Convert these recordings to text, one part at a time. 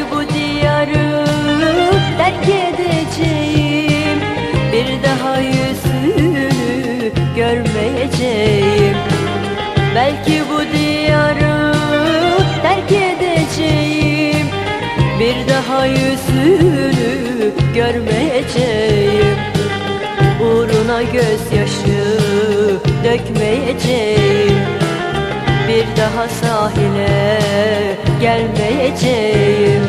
Belki bu diyarı terk edeceğim, bir daha yüzünü görmeyeceğim. Belki bu diyarı terk edeceğim, bir daha yüzünü görmeyeceğim. Uğruna gözyaşı dökmeyeceğim, bir daha sahile gelmeyeceğim.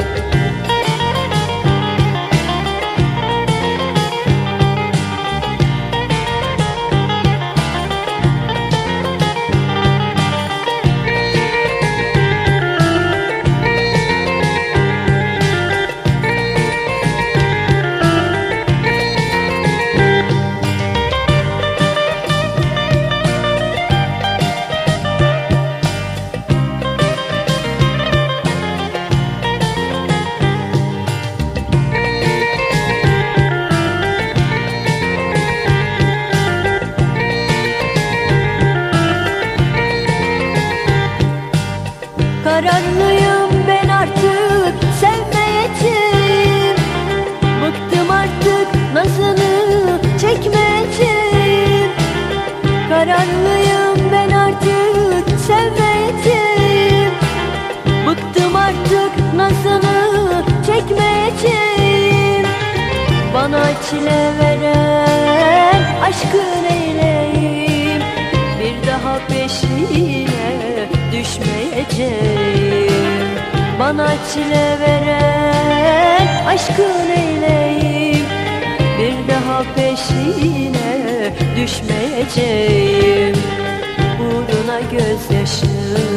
Kararlıyım ben artık sevmeyeceğim, bıktım artık nazını çekmeyeceğim. Kararlıyım ben artık sevmeyeceğim, bıktım artık nazını çekmeyeceğim. Bana çile veren aşkın eyleyim, bir daha peşine düşmeyeceğim. Bana çile veren aşkın eyleyim, bir daha peşine düşmeyeceğim. Uğruna gözyaşı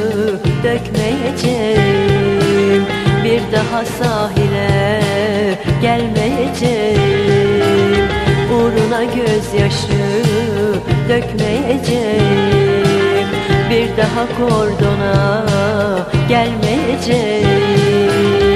dökmeyeceğim, bir daha sahile gelmeyeceğim. Uğruna gözyaşı dökmeyeceğim, bir daha kordona gelmeyeceğim.